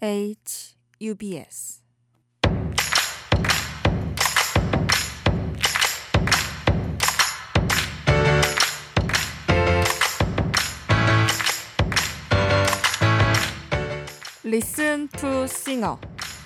HUBS Listen to singer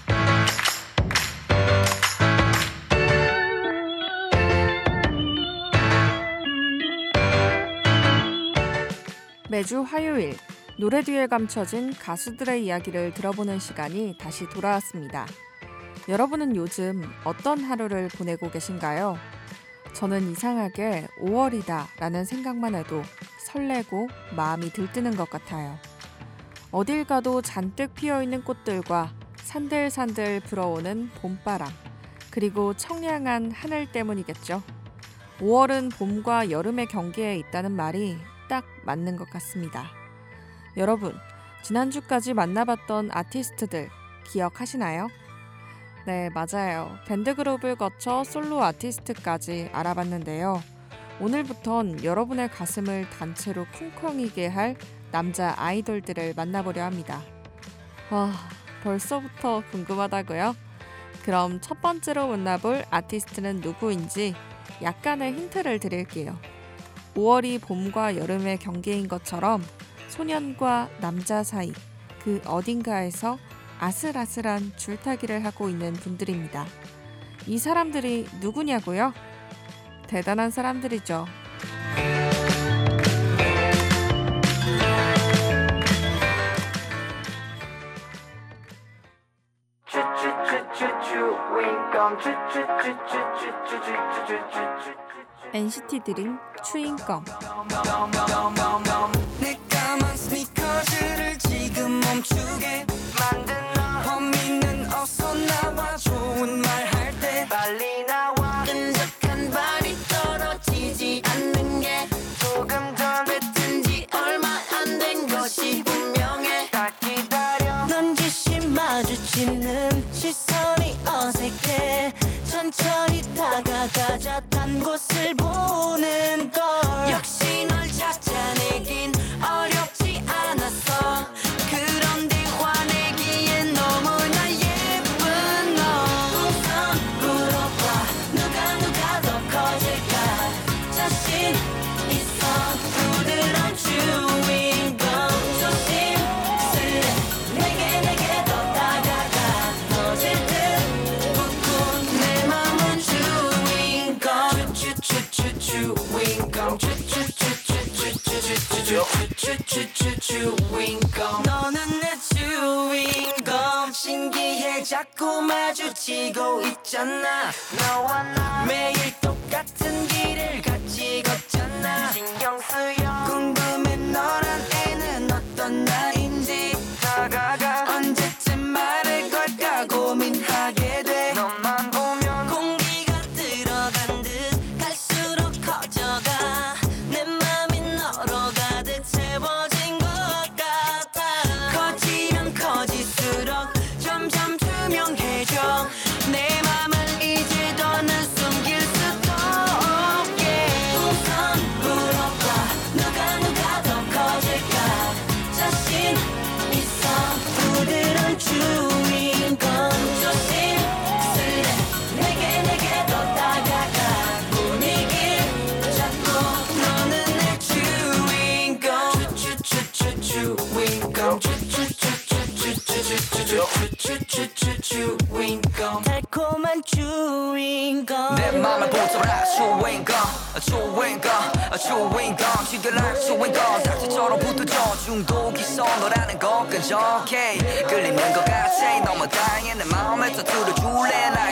매주 화요일 노래 뒤에 감춰진 가수들의 이야기를 들어보는 시간이 다시 돌아왔습니다. 여러분은 요즘 어떤 하루를 보내고 계신가요? 저는 이상하게 5월이다 라는 생각만 해도 설레고 마음이 들뜨는 것 같아요. 어딜 가도 잔뜩 피어있는 꽃들과 산들산들 불어오는 봄바람, 그리고 청량한 하늘 때문이겠죠. 5월은 봄과 여름의 경계에 있다는 말이 딱 맞는 것 같습니다. 여러분, 지난주까지 만나봤던 아티스트들 기억하시나요? 네, 맞아요. 밴드그룹을 거쳐 솔로 아티스트까지 알아봤는데요. 오늘부턴 여러분의 가슴을 단체로 쿵쾅이게 할 남자 아이돌들을 만나보려 합니다. 와, 벌써부터 궁금하다고요? 그럼 첫 번째로 만나볼 아티스트는 누구인지 약간의 힌트를 드릴게요. 5월이 봄과 여름의 경계인 것처럼 소년과 남자 사이 그 어딘가에서 아슬아슬한 줄타기를 하고 있는 분들입니다. 이 사람들이 누구냐고요? 대단한 사람들이죠. NCT 드림 추인검. 내 까만 스니커즈를 지금 멈추게 만든 너 범인은 어서 나와 좋은 말 할 때 빨리 나와 끈적한 발이 떨어지지 않는 게 조금 더 뱉은 지 얼마 안 된 것이 분명해 다 기다려 넌지시 마주치는 시선이 어색해 천천히 다가가자 단 곳을 보는 걸 역시 널 찾아내긴 어렵지 않았어 그런데 화내기엔 너무나 예쁜 너 우선 물어봐 누가 더 커질까 자신 있어 부드러운 주인공 조심스레 내게 더 다가가 터질 듯 웃고 내 맘은 주인공 주인공 주인공 너는 내 주인공 신기해 자꾸 마주치고 있잖아 너와 나 매일 똑같은 길을 같이 걷잖아 신경 쓰여 궁금해 너란 애는 어떤 나인지 다가가 언제쯤 말을 걸까 고민하게 돼 너만 보면 공기가 들어간 듯 갈수록 커져가 내 맘이 너로 가득 채워진 것 같아 커지면 커질수록 점점 투명해져 내 맘을 이제 더는 숨길 수도 없게 우선 물어봐 누가 더 커질까 자신 있어 부드러운 주인공 조심스레 내게 더 다가가 분위기 잡고 너는 내 주인공 주인공 달콤한 주인공 내 맘을 보더라 주인공 지겨날 주인공 닥터처럼 붙어져 중독이 있어 너라는 건 끈적해 끌리는 것 같아 너무 다양해 내 마음에 터뜨려줄래 나의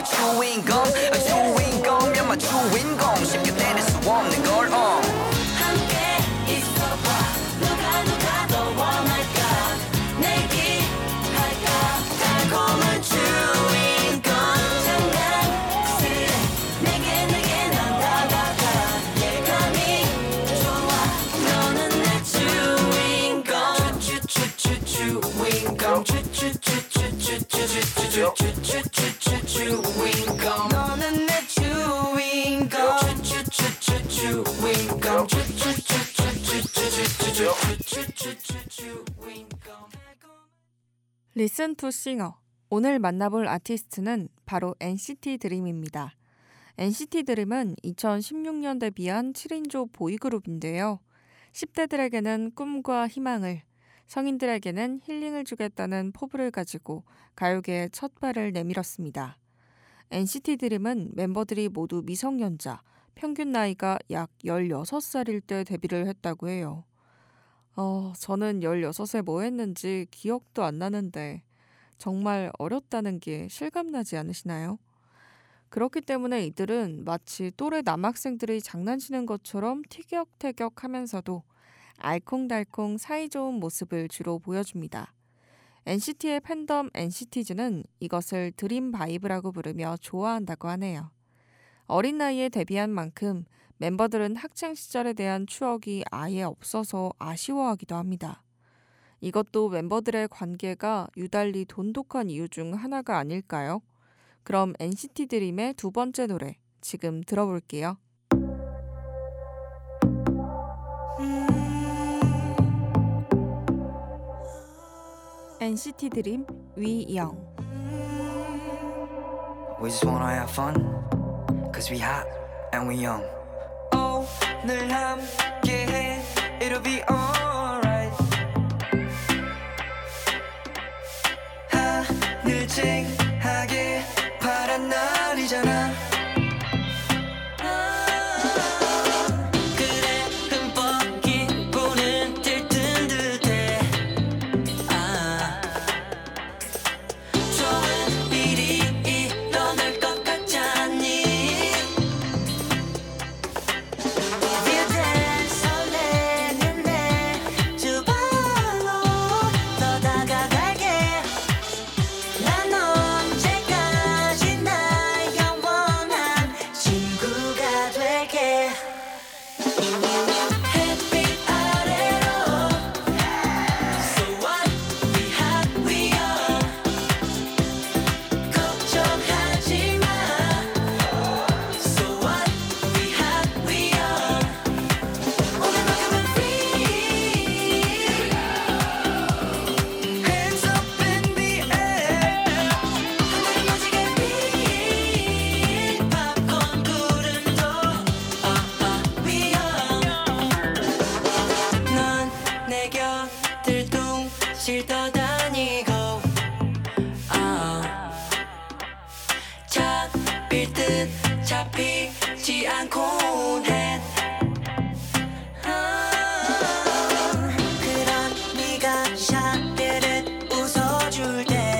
주인공이면 주인공 쉽게 내릴 수 없는 걸 함께 있어봐 누가 더 원할까 내기 할까 달콤한 주인공 장난스레 내게 난 다가가 예감이 좋아 너는 내 주인공 주인공 너는 내 주인공 Listen to Singer. 오늘 만나볼 아티스트는 바로 NCT 드림입니다. NCT 드림은 2016년 데뷔한 7인조 보이그룹인데요. 10대들에게는 꿈과 희망을, 성인들에게는 힐링을 주겠다는 포부를 가지고 가요계에 첫 발을 내밀었습니다. NCT 드림은 멤버들이 모두 미성년자, 평균 나이가 약 16살일 때 데뷔를 했다고 해요. 저는 16에 뭐 했는지 기억도 안 나는데 정말 어렸다는 게 실감나지 않으시나요? 그렇기 때문에 이들은 마치 또래 남학생들이 장난치는 것처럼 티격태격하면서도 알콩달콩 사이좋은 모습을 주로 보여줍니다. NCT의 팬덤 NCT즈는 이것을 드림 바이브라고 부르며 좋아한다고 하네요. 어린 나이에 데뷔한 만큼 멤버들은 학창 시절에 대한 추억이 아예 없어서 아쉬워하기도 합니다. 이것도 멤버들의 관계가 유달리 돈독한 이유 중 하나가 아닐까요? 그럼 NCT 드림의 두 번째 노래 지금 들어볼게요. NCT 드림 위영. We just wanna have fun, cause we hot and we young. 오늘 함께해, it'll be alright. 하늘 쨍하게 파란 날이잖아. 그래 흠뻑 기분은 들뜬 듯해. 좋은 일이 일어날 것 같지 않니? 그댄 설레는 내 두 발로 더 다가갈게. 난 언제까지 날 영원한 친구가 될게. 햇빛 아래로 So what? We hot, we young. 걱정하지 마. So what? We hot, we young. 오늘만큼은 free. Hands up in the air. 하늘이 멋지게 빛. 팝콘 구름도 we young. 넌 내 곁을 둥실 떠다니고 잡힐 듯 잡히지 않곤 해. 그런 네가 샤르르 웃어줄 땐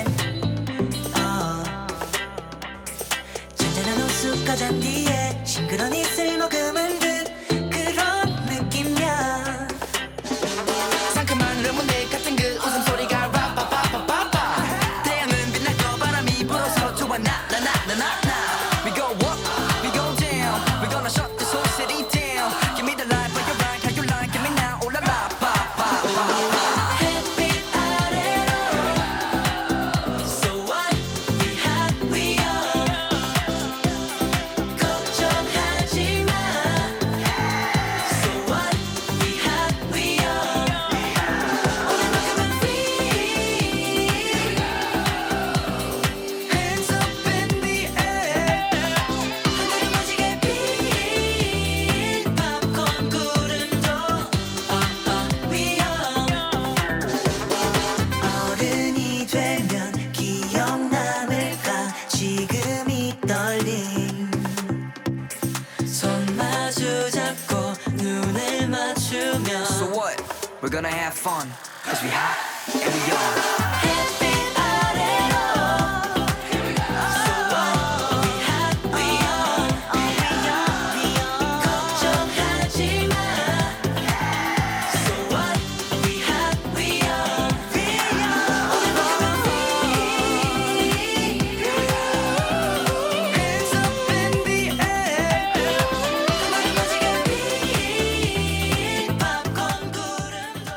잔잔한 호숫가 잔디에 싱그런 이슬 머금은 듯 그런 느낌이야. 상큼한 레모네이드 같은 그 웃음소리가 빠빠빠빠빠빠. 태양은 빛나고 바람이 불어서 좋아 나나나나나. We go up, we go down. We gonna shut this whole city down. Give me the light, but you're right, how you like it me now. Oh la la, pa pa pa. 햇빛 아래로 So what? We hot, we young. 걱정하지 마. So what? We hot, we young. 오늘만큼은 free. Hands up in the air. 하늘이 멋지게 빛. 팝콘 구름도 we young. 어른이 되면 기억 남을까 지금 이 떨림. 손 마주 잡고 눈을 맞추면 So what? We're gonna have fun, cause we hot and we young. 햇빛 아래로 So what? We hot, we young. 걱정하지 마. So what? We hot, we young. 오늘만큼은 free. Hands up in the air. 하늘이 멋지게 빛. 팝콘 구름도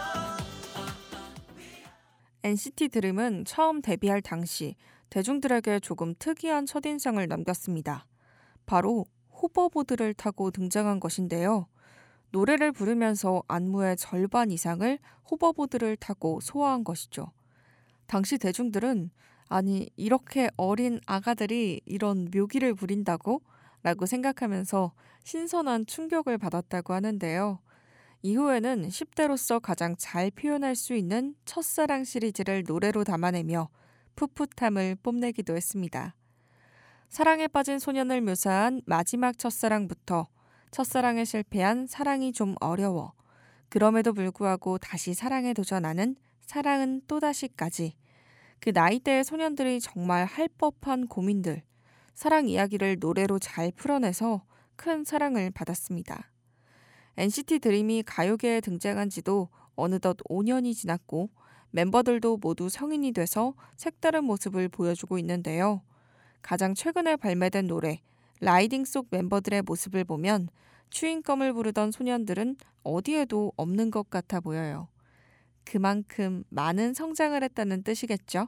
NCT 드림은 처음 데뷔할 당시 대중들에게 조금 특이한 첫인상을 남겼습니다. 바로 호버보드를 타고 등장한 것인데요. 노래를 부르면서 안무의 절반 이상을 호버보드를 타고 소화한 것이죠. 당시 대중들은 아니 이렇게 어린 아가들이 이런 묘기를 부린다고? 라고 생각하면서 신선한 충격을 받았다고 하는데요. 이후에는 10대로서 가장 잘 표현할 수 있는 첫사랑 시리즈를 노래로 담아내며 풋풋함을 뽐내기도 했습니다. 사랑에 빠진 소년을 묘사한 마지막 첫사랑부터 첫사랑에 실패한 사랑이 좀 어려워, 그럼에도 불구하고 다시 사랑에 도전하는 사랑은 또다시까지, 그 나이대의 소년들이 정말 할 법한 고민들, 사랑 이야기를 노래로 잘 풀어내서 큰 사랑을 받았습니다. NCT 드림이 가요계에 등장한 지도 어느덧 5년이 지났고 멤버들도 모두 성인이 돼서 색다른 모습을 보여주고 있는데요. 가장 최근에 발매된 노래 라이딩 속 멤버들의 모습을 보면 추인검을 부르던 소년들은 어디에도 없는 것 같아 보여요. 그만큼 많은 성장을 했다는 뜻이겠죠?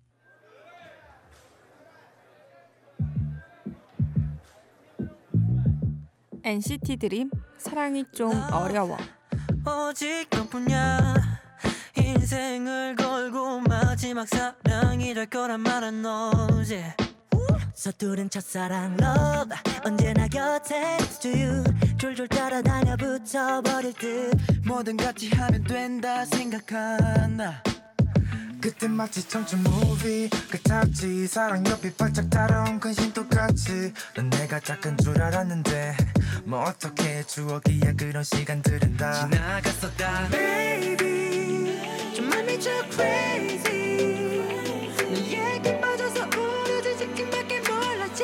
NCT 드림 사랑이 좀 어려워. 오직 너뿐이야. 인생을 걸고 마지막 사랑이 될 거란 말은 너지. 서투른 첫사랑 love 언제나 곁에 next to you. 졸졸 따라다녀 붙어버릴 듯. 뭐든 같이 하면 된다 생각하나. 그때 마치 청춘 무비 같았지. 사랑 옆이 발짝 달아온 근심 똑같이. 넌 내가 작은 줄 알았는데 뭐 어떻게 추억이야. 그런 시간들은 다 지나갔어 다. Baby 정말 미쳐 crazy. 너에게 빠져서 우려진 직진밖에 몰랐지.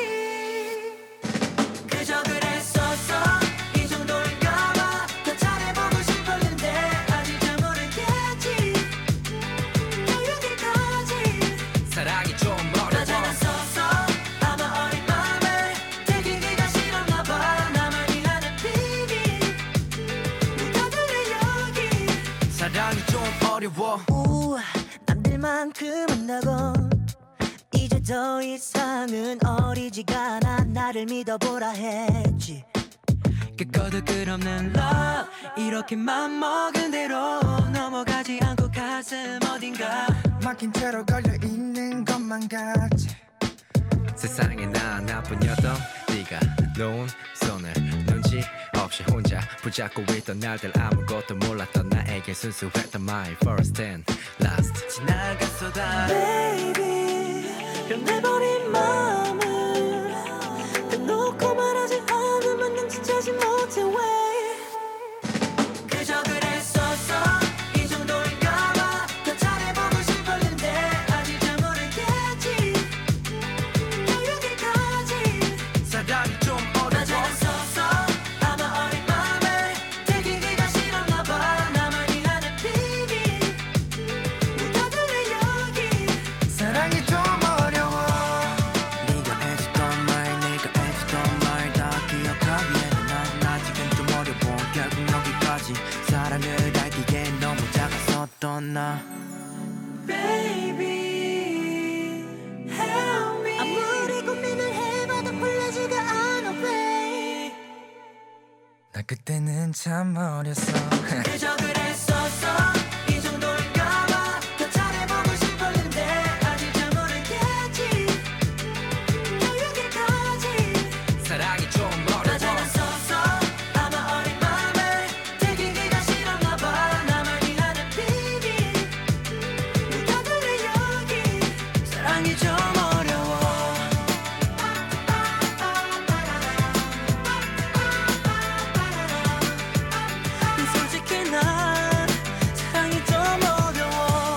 그저 그랬었어. 이 정도인가봐. 더 잘해보고 싶었는데 아직 잘 모르겠지. 여기까지 사랑이 좀 어려워. 낮아졌었어. 아마 어린 맘에 들키기가 싫었나봐. 나만이 하는 비밀 묻어둘래 여기. 사랑이 좀 어려워. 남들만큼 한다고 이제 더 이상은 어리지가 않아. 나를 믿어보라 했지. 끝거도 끝없는 love 이렇게 맘먹은 대로 넘어가지 않고 가슴 어딘가 막힌 채로 걸려있는 것만 같지. 세상에 나 나뿐이었던 네가 놓은 손을 눈치 없이 혼자 붙잡고 있던 날들. 아무것도 몰랐던 나에게 순수했던 my first and last. 지나갔어 다. Baby 변해버린 마음을 대놓고 말하지 않으면 눈치채지 못해 왜. 그저 그랬었어. 이 정도인가봐. 더 잘해보고 싶었는데 아직 잘 모르겠지. 여기까지 사랑이 좀 어려워. 낮아졌었어. 아마 어린 맘에 들키기가 싫었나봐. 나만이 하는 비밀 묻어둘래 여기. 사랑이 좀 어려워. 네가 해줬던 말 내가 해줬던 말 다 기억하기에 난 아직은 좀 어려워. 결국 여기까지 사랑을 알기엔 너무 작았었던 나. Baby help me. 아무리 고민을 해봐도 풀리지가 않아 babe. 나 그때는 참 어렸어. 그저 그랬었어. 이 정도인가봐. 더 잘해보고 싶었는데 아직 잘 모르겠지. 여기까지 사랑이 좀 어려워. 낮아졌었어. 아마 어린 맘에 들키기가 싫었나봐. 나만이 하는 비밀 묻어둘래 여기. 사랑이 좀 어려워. 솔직히 난 사랑이 좀 어려워.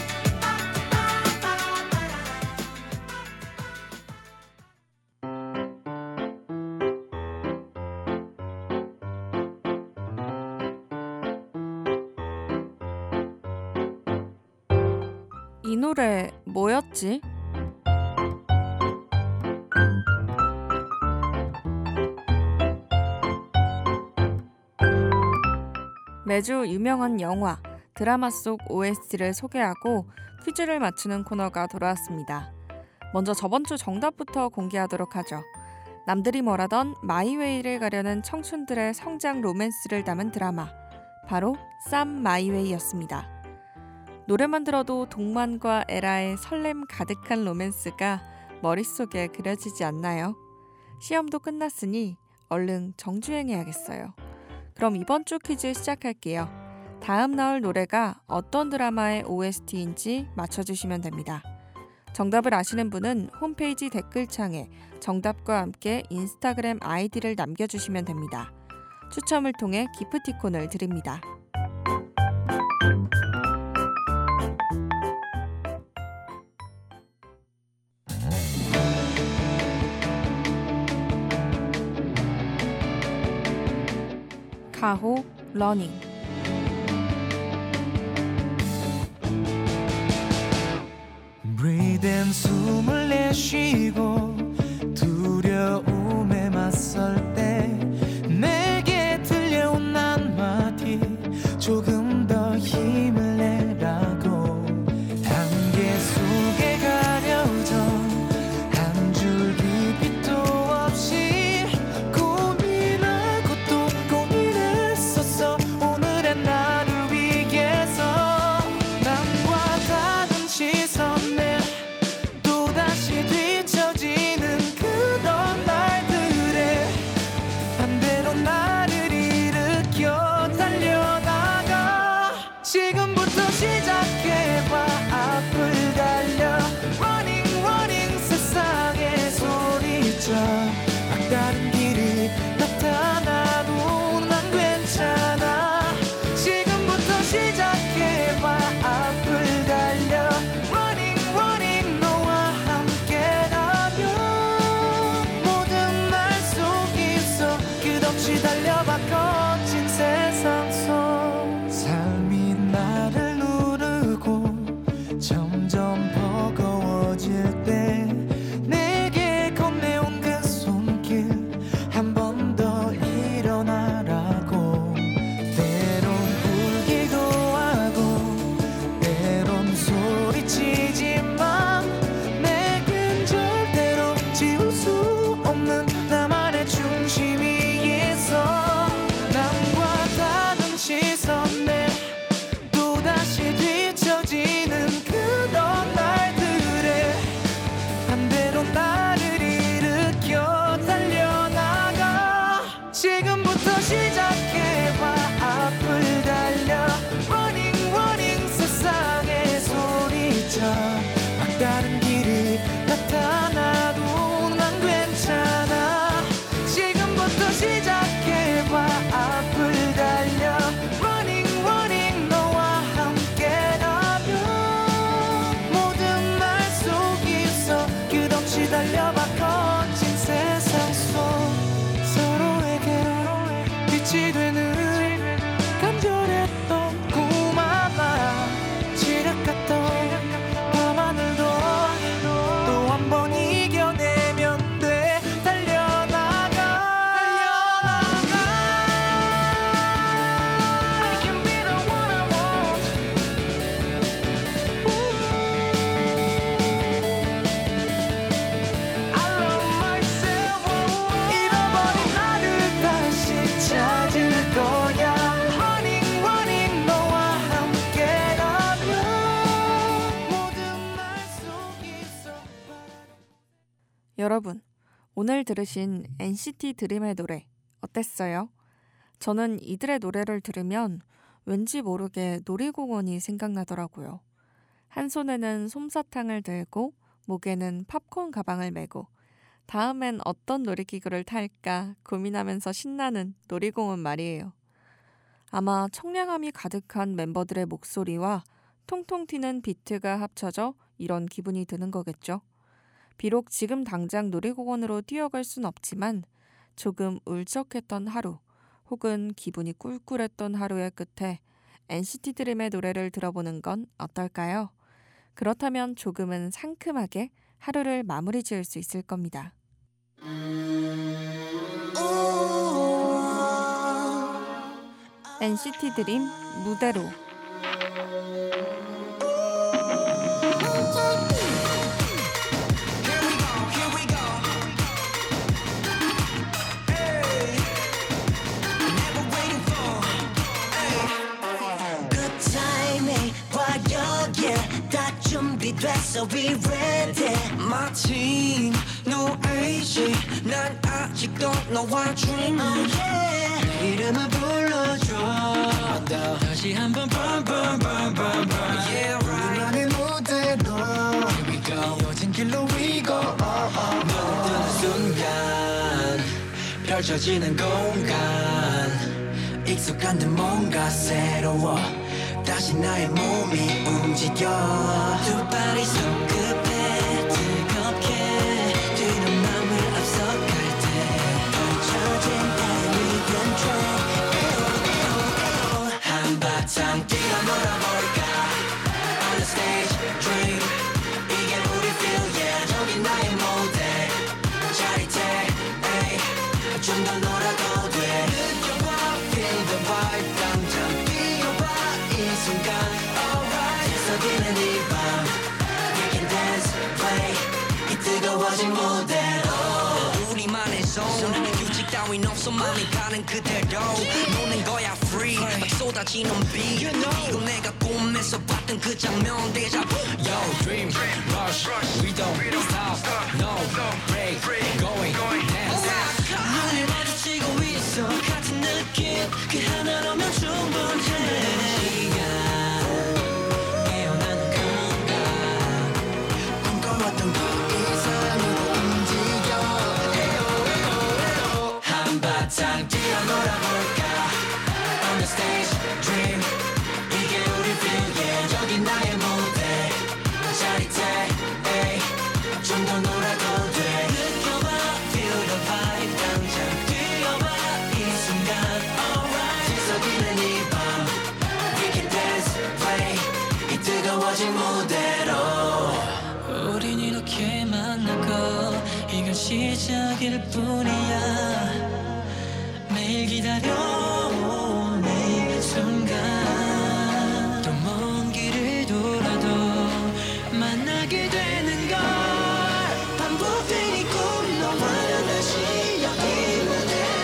이 노래 뭐였지? 매주 유명한 영화, 드라마 속 OST를 소개하고 퀴즈를 맞추는 코너가 돌아왔습니다. 먼저 저번 주 정답부터 공개하도록 하죠. 남들이 뭐라던 마이웨이를 가려는 청춘들의 성장 로맨스를 담은 드라마, 바로 쌈 마이웨이였습니다. 노래만 들어도 동만과 에라의 설렘 가득한 로맨스가 머릿속에 그려지지 않나요? 시험도 끝났으니 얼른 정주행해야겠어요. 그럼 이번 주 퀴즈 시작할게요. 다음 나올 노래가 어떤 드라마의 OST인지 맞춰주시면 됩니다. 정답을 아시는 분은 홈페이지 댓글창에 정답과 함께 인스타그램 아이디를 남겨주시면 됩니다. 추첨을 통해 기프티콘을 드립니다. 가호 러닝. Breathe in 숨을 내쉬고 두려움에 맞설 때 내게 들려온 한마디 조금 더 힘을 내라고 안개 속에 가려져 한 줄기 빛도 없이 고민하고 또 고민했었어 오늘의 나를 위해서 남과 다른 시선에 또다시 뒤처지는 그런 날들에 반대로 나를 일으켜 달려나가 지금부터 시작해봐 앞을 달려 Running running 세상에 소리쳐 막다른 길이 나타나도 난 괜찮아 지금부터 시작해봐 앞을 달려 Running running 너와 함께라면 모든 날 속에서 끝없이 달려봐 거친 세상 속 삶이 나를 누르고 점점 버거워질 때 내게 건네온 그 손길 한 번 더 일어나라고 때론 울기도 하고 때론 소리치지만 내겐 절대로 지울 수 없는 나만의 중심이 있어 남과 다른 시선에 또다시 뒤처지는 그런 날들에 반대로 나를 일으켜 달려나가 지금부터 시작해봐 앞을 달려 Running running 세상에 소리쳐 막다른 길이 나타나도 난 괜찮아 지금부터 시작해봐 앞을 달려 Running running 너와 함께라면 모든 날 속에서 끝없이 달려봐 거친 세상 속 서로에게 빛이 되는 간절했던 꿈 하나 지략했던 밤하늘도 또 한 번 이겨내면 돼 달려나가 I can be the one I want I love myself 잃어버린 나를 다시 찾을 거야 Running running 너와 함께라면 모든 날 속에서 여러분, 오늘 들으신 NCT 드림의 노래 어땠어요? 저는 이들의 노래를 들으면 왠지 모르게 놀이공원이 생각나더라고요. 한 손에는 솜사탕을 들고 목에는 팝콘 가방을 메고 다음엔 어떤 놀이기구를 탈까 고민하면서 신나는 놀이공원 말이에요. 아마 청량함이 가득한 멤버들의 목소리와 통통 튀는 비트가 합쳐져 이런 기분이 드는 거겠죠. 비록 지금 당장 놀이공원으로 뛰어갈 순 없지만 조금 울적했던 하루 혹은 기분이 꿀꿀했던 하루의 끝에 NCT 드림의 노래를 들어보는 건 어떨까요? 그렇다면 조금은 상큼하게 하루를 마무리 지을 수 있을 겁니다. NCT 드림 무대로. Good timing while you're 됐어 we ready 마침 no AG 난 아직도 너와 dream 내 이름을 불러줘 다시 한번 burn burn burn burn burn Yeah right 우리만의 무대로 Here we go 이어진 길로 we go 눈을 뜨는 순간 펼쳐지는 공간 익숙한 듯 뭔가 새로워 다시 나의 몸이 움직여 두 발이 손끝에 뜨겁게 뛰는 맘을 앞서갈 때 펼쳐진 달리던 track 한바탕 뛰어 놀아볼까 On the stage dream 이게 우리 feel yeah 저기 나의 무대 짜릿해 좀 더 놀아도 돼 느껴봐 feel the vibe 당장 뛰어봐 이 순간 alright 속이는 이 밤 We can dance play 이 뜨거워진 무대로 우리만의 zone 규칙 따윈 없어 맘이 가는 그대로 노는 거야 free 막 쏟아지는 beat 이거 내가 꿈에서 봤던 그 장면 데자부 Yo dream rush we don't stop no break going dance 눈을 마주치고 있어 같은 느낌 그 하나로면 충분해 시간 깨어나는 공간 꿈꿔왔던 그 이상으로 움직여 한바탕 뛰어 놀아볼까 On the stage dream 이게 우리 feel yeah 여기 나의 무대 짜릿해 좀 더 놀아도 돼 느껴봐 feel the vibe 당장 뛰어봐 이 순간 alright 뒤섞이는 이 밤 We can dance play 이 뜨거워진 무대로 우린 이렇게 만나고 이건 시작일 뿐이야 매일 기다려온 이 순간 또 먼 길을 돌아도 만나게 되는 걸 반복된 이 꿈 너와 다시 여기 무대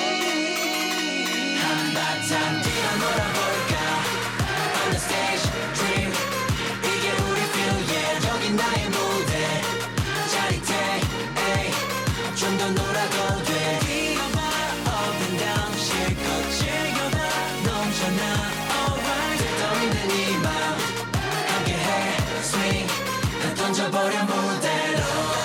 위 한바탕 뛰어 놀아볼까 On the stage dream 이게 우리 feel yeah 여기 나의 무대 짜릿해 좀 더 놀아도 돼 뛰어봐 up and down 실컷 즐겨봐 넘쳐나 alright 떠있는 이 맘 함께해 swing 다 던져버려 무대로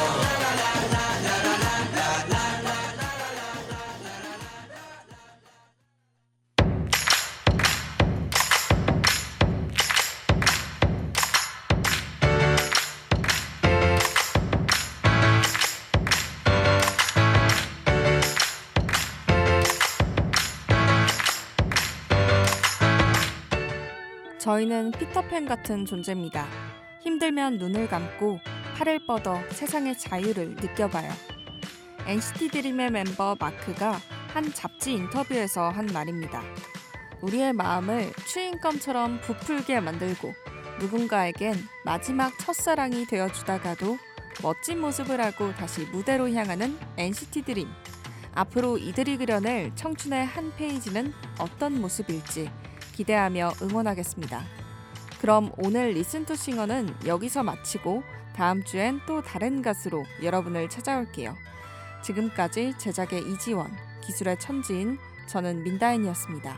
저희는 피터팬 같은 존재입니다. 힘들면 눈을 감고 팔을 뻗어 세상의 자유를 느껴봐요. NCT 드림의 멤버 마크가 한 잡지 인터뷰에서 한 말입니다. 우리의 마음을 추인검처럼 부풀게 만들고 누군가에겐 마지막 첫사랑이 되어주다가도 멋진 모습을 하고 다시 무대로 향하는 NCT 드림. 앞으로 이들이 그려낼 청춘의 한 페이지는 어떤 모습일지 기대하며 응원하겠습니다. 그럼 오늘 리슨 투 싱어는 여기서 마치고 다음 주엔 또 다른 가수로 여러분을 찾아올게요. 지금까지 제작의 이지원, 기술의 천지인 저는 민다인이었습니다.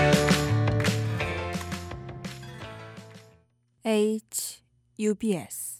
HUBS